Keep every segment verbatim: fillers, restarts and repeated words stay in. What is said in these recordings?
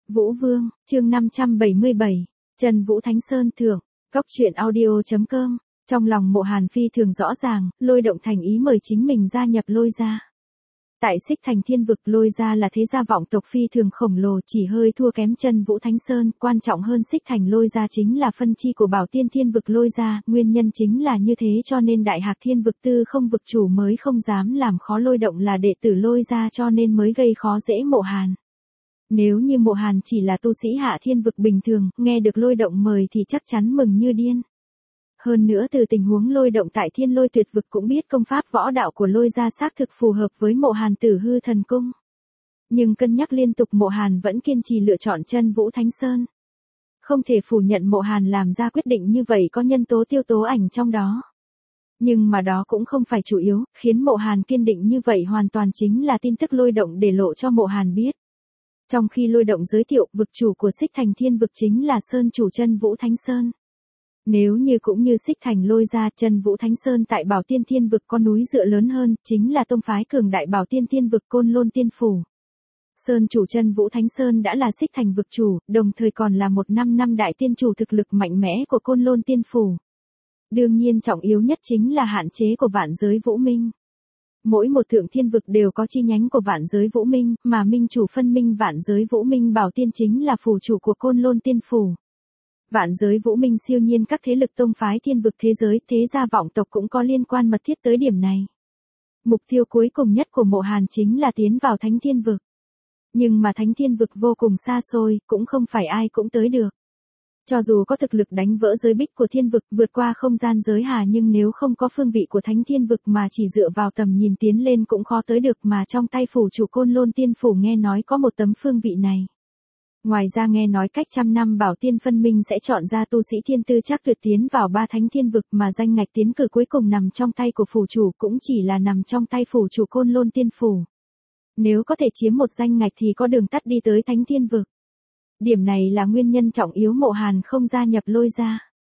Vũ Vương, chương năm trăm bảy mươi bảy, Chân Vũ Thánh Sơn thượng, Cóc truyện audio chấm com. Trong lòng Mộ Hàn phi thường rõ ràng, Lôi Động thành ý mời chính mình gia nhập Lôi gia. Tại Xích Thành Thiên vực, Lôi gia là thế gia vọng tộc phi thường khổng lồ, chỉ hơi thua kém Chân Vũ Thánh Sơn, quan trọng hơn Xích Thành Lôi gia chính là phân chi của Bảo Tiên Thiên vực Lôi gia, nguyên nhân chính là như thế cho nên Đại Hạc Thiên vực Tư Không vực chủ mới không dám làm khó Lôi Động là đệ tử Lôi gia, cho nên mới gây khó dễ Mộ Hàn. Nếu như Mộ Hàn chỉ là tu sĩ hạ thiên vực bình thường, nghe được Lôi Động mời thì chắc chắn mừng như điên. Hơn nữa từ tình huống Lôi Động tại Thiên Lôi Tuyệt vực cũng biết công pháp võ đạo của Lôi gia xác thực phù hợp với Mộ Hàn Tử Hư Thần Cung. Nhưng cân nhắc liên tục, Mộ Hàn vẫn kiên trì lựa chọn Chân Vũ Thánh Sơn. Không thể phủ nhận Mộ Hàn làm ra quyết định như vậy có nhân tố Tiêu Tố Ảnh trong đó. Nhưng mà đó cũng không phải chủ yếu, khiến Mộ Hàn kiên định như vậy hoàn toàn chính là tin tức Lôi Động để lộ cho Mộ Hàn biết. Trong khi Lôi Động giới thiệu, vực chủ của Xích Thành Thiên vực chính là Sơn chủ Chân Vũ Thánh Sơn. Nếu như cũng như Xích Thành Lôi gia, Chân Vũ Thánh Sơn tại Bảo Tiên Thiên vực có núi dựa lớn hơn, chính là tông phái cường đại Bảo Tiên Thiên vực Côn Lôn Tiên phủ. Sơn chủ Chân Vũ Thánh Sơn đã là Xích Thành vực chủ, đồng thời còn là một năm năm đại tiên chủ thực lực mạnh mẽ của Côn Lôn Tiên phủ. Đương nhiên trọng yếu nhất chính là hạn chế của Vạn Giới Vũ Minh. Mỗi một thượng thiên vực đều có chi nhánh của Vạn Giới Vũ Minh, mà minh chủ phân minh Vạn Giới Vũ Minh Bảo Tiên chính là phủ chủ của Côn Lôn Tiên phủ. Vạn Giới Vũ Minh siêu nhiên các thế lực tông phái thiên vực thế giới, thế gia vọng tộc cũng có liên quan mật thiết tới điểm này. Mục tiêu cuối cùng nhất của Mộ Hàn chính là tiến vào Thánh Thiên vực. Nhưng mà Thánh Thiên vực vô cùng xa xôi, cũng không phải ai cũng tới được. Cho dù có thực lực đánh vỡ giới bích của thiên vực, vượt qua không gian giới hà, nhưng nếu không có phương vị của Thánh Thiên vực mà chỉ dựa vào tầm nhìn tiến lên cũng khó tới được, mà trong tay phủ chủ Côn Lôn Tiên phủ nghe nói có một tấm phương vị này. Ngoài ra nghe nói cách trăm năm Bảo Tiên phân minh sẽ chọn ra tu sĩ thiên tư chắc tuyệt tiến vào ba Thánh Thiên vực, mà danh ngạch tiến cử cuối cùng nằm trong tay của phủ chủ, cũng chỉ là nằm trong tay phủ chủ Côn Lôn Tiên phủ. Nếu có thể chiếm một danh ngạch thì có đường tắt đi tới Thánh Thiên vực. Điểm này là nguyên nhân trọng yếu Mộ Hàn không gia nhập Lôi gia.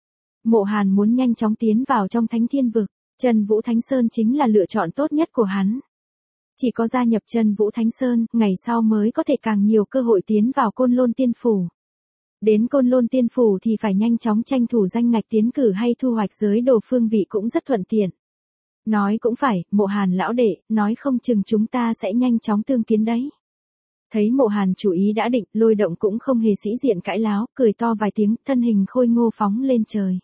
Mộ Hàn muốn nhanh chóng tiến vào trong Thánh Thiên vực, Chân Vũ Thánh Sơn chính là lựa chọn tốt nhất của hắn. Chỉ có gia nhập Chân Vũ Thánh Sơn, ngày sau mới có thể càng nhiều cơ hội tiến vào Côn Lôn Tiên phủ. Đến Côn Lôn Tiên phủ thì phải nhanh chóng tranh thủ danh ngạch tiến cử hay thu hoạch giới đồ phương vị cũng rất thuận tiện. Nói cũng phải, Mộ Hàn lão đệ, nói không chừng chúng ta sẽ nhanh chóng tương kiến đấy. Thấy Mộ Hàn chủ ý đã định, Lôi Động cũng không hề sĩ diện cãi láo, cười to vài tiếng, thân hình khôi ngô phóng lên trời.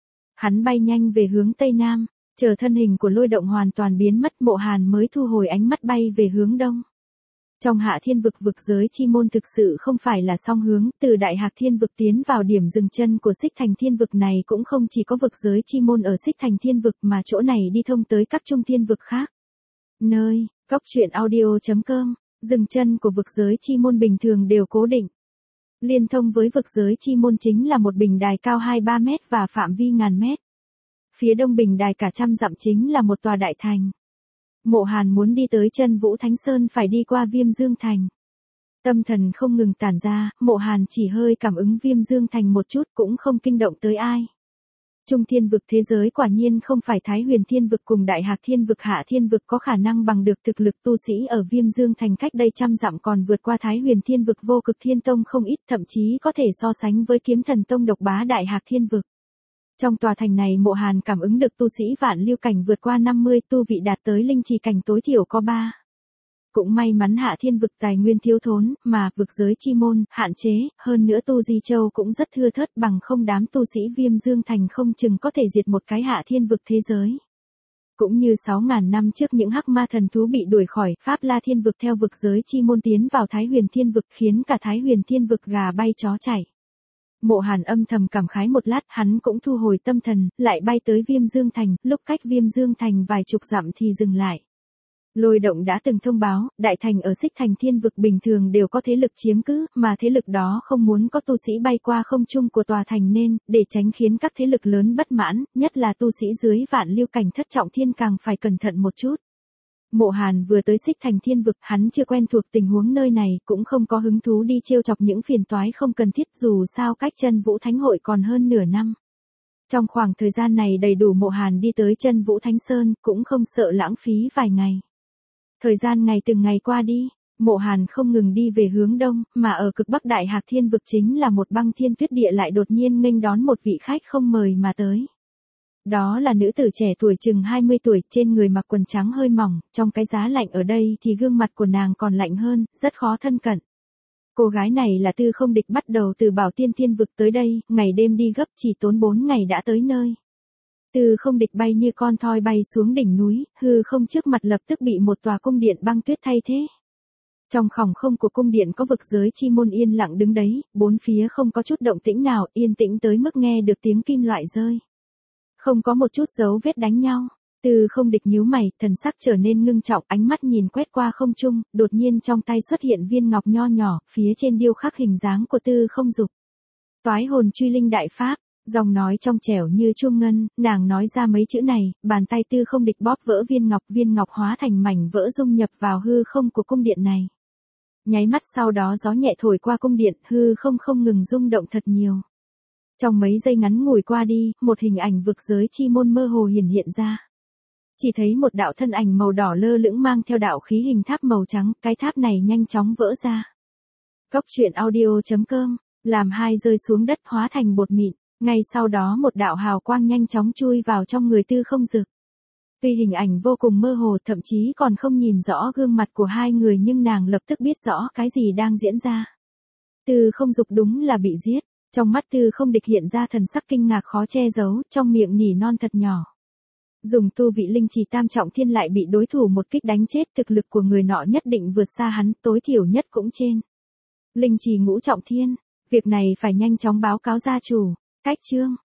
Hắn bay nhanh về hướng Tây Nam, chờ thân hình của Lôi Động hoàn toàn biến mất, Mộ Hàn mới thu hồi ánh mắt bay về hướng Đông. Trong Hạ Thiên vực, vực giới chi môn thực sự không phải là song hướng, từ Đại Hạc Thiên vực tiến vào điểm dừng chân của Xích Thành Thiên vực này cũng không chỉ có vực giới chi môn ở Xích Thành Thiên vực, mà chỗ này đi thông tới các trung thiên vực khác. Nơi, Cóc truyện audio chấm com. Dừng chân của vực giới chi môn bình thường đều cố định. Liên thông với vực giới chi môn chính là một bình đài cao hai ba mét và phạm vi ngàn mét. Phía đông bình đài cả trăm dặm chính là một tòa đại thành. Mộ Hàn muốn đi tới Chân Vũ Thánh Sơn phải đi qua Viêm Dương Thành. Tâm thần không ngừng tản ra, Mộ Hàn chỉ hơi cảm ứng Viêm Dương Thành một chút cũng không kinh động tới ai. Trung thiên vực thế giới quả nhiên không phải Thái Huyền Thiên vực cùng Đại Hạc Thiên vực Hạ Thiên vực có khả năng bằng được, thực lực tu sĩ ở Viêm Dương Thành cách đây trăm dặm còn vượt qua Thái Huyền Thiên vực Vô Cực Thiên Tông không ít, thậm chí có thể so sánh với Kiếm Thần Tông độc bá Đại Hạc Thiên vực. Trong tòa thành này Mộ Hàn cảm ứng được tu sĩ vạn lưu cảnh vượt qua năm mươi, tu vị đạt tới linh trì cảnh tối thiểu có ba. Cũng may mắn Hạ Thiên vực tài nguyên thiếu thốn, mà vực giới chi môn hạn chế, hơn nữa tu di châu cũng rất thưa thớt, bằng không đám tu sĩ Viêm Dương Thành không chừng có thể diệt một cái Hạ Thiên vực thế giới. Cũng như sáu ngàn năm trước những hắc ma thần thú bị đuổi khỏi Pháp La Thiên vực theo vực giới chi môn tiến vào Thái Huyền Thiên vực, khiến cả Thái Huyền Thiên vực gà bay chó chạy. Mộ Hàn âm thầm cảm khái một lát, hắn cũng thu hồi tâm thần, lại bay tới Viêm Dương Thành, lúc cách Viêm Dương Thành vài chục dặm thì dừng lại. Lôi Động đã từng thông báo, đại thành ở Xích Thành Thiên vực bình thường đều có thế lực chiếm cứ, mà thế lực đó không muốn có tu sĩ bay qua không trung của tòa thành nên, để tránh khiến các thế lực lớn bất mãn, nhất là tu sĩ dưới vạn lưu cảnh thất trọng thiên càng phải cẩn thận một chút. Mộ Hàn vừa tới Xích Thành Thiên vực, hắn chưa quen thuộc tình huống nơi này, cũng không có hứng thú đi trêu chọc những phiền toái không cần thiết, dù sao cách Chân Vũ Thánh hội còn hơn nửa năm. Trong khoảng thời gian này đầy đủ Mộ Hàn đi tới Chân Vũ Thánh Sơn, cũng không sợ lãng phí vài ngày. Thời gian ngày từng ngày qua đi, Mộ Hàn không ngừng đi về hướng đông, mà ở cực bắc Đại Hạc Thiên vực chính là một băng thiên tuyết địa lại đột nhiên nghênh đón một vị khách không mời mà tới. Đó là nữ tử trẻ tuổi chừng hai mươi tuổi, trên người mặc quần trắng hơi mỏng, trong cái giá lạnh ở đây thì gương mặt của nàng còn lạnh hơn, rất khó thân cận. Cô gái này là Tư Không Địch bắt đầu từ Bảo Tiên Thiên vực tới đây, ngày đêm đi gấp chỉ tốn bốn ngày đã tới nơi. Tư Không Địch bay như con thoi bay xuống đỉnh núi, hư không trước mặt lập tức bị một tòa cung điện băng tuyết thay thế. Trong khoảng không của cung điện có vực giới chi môn yên lặng đứng đấy, bốn phía không có chút động tĩnh nào, yên tĩnh tới mức nghe được tiếng kim loại rơi. Không có một chút dấu vết đánh nhau. Tư Không Địch nhíu mày, thần sắc trở nên ngưng trọng, ánh mắt nhìn quét qua không trung, đột nhiên trong tay xuất hiện viên ngọc nho nhỏ, phía trên điêu khắc hình dáng của Tư Không Dục. Toái hồn truy linh đại pháp, giọng nói trong trẻo như chuông ngân, nàng nói ra mấy chữ này, bàn tay Tư Không Địch bóp vỡ viên ngọc, viên ngọc hóa thành mảnh vỡ dung nhập vào hư không của cung điện này. Nháy mắt sau đó gió nhẹ thổi qua cung điện, hư không không ngừng rung động thật nhiều. Trong mấy giây ngắn ngủi qua đi, một hình ảnh vực giới chi môn mơ hồ hiển hiện ra. Chỉ thấy một đạo thân ảnh màu đỏ lơ lửng mang theo đạo khí hình tháp màu trắng, cái tháp này nhanh chóng vỡ ra. Cốc truyện audio chấm com, làm hai rơi xuống đất hóa thành bột mịn, ngay sau đó một đạo hào quang nhanh chóng chui vào trong người Tư Không Dực. Tuy hình ảnh vô cùng mơ hồ, thậm chí còn không nhìn rõ gương mặt của hai người nhưng nàng lập tức biết rõ cái gì đang diễn ra. Tư Không Dục đúng là bị giết, trong mắt Tư Không Địch hiện ra thần sắc kinh ngạc khó che giấu, trong miệng nỉ non thật nhỏ. Dùng tu vị linh trì tam trọng thiên lại bị đối thủ một kích đánh chết, thực lực của người nọ nhất định vượt xa hắn, tối thiểu nhất cũng trên linh trì ngũ trọng thiên, việc này phải nhanh chóng báo cáo gia chủ. Cách chương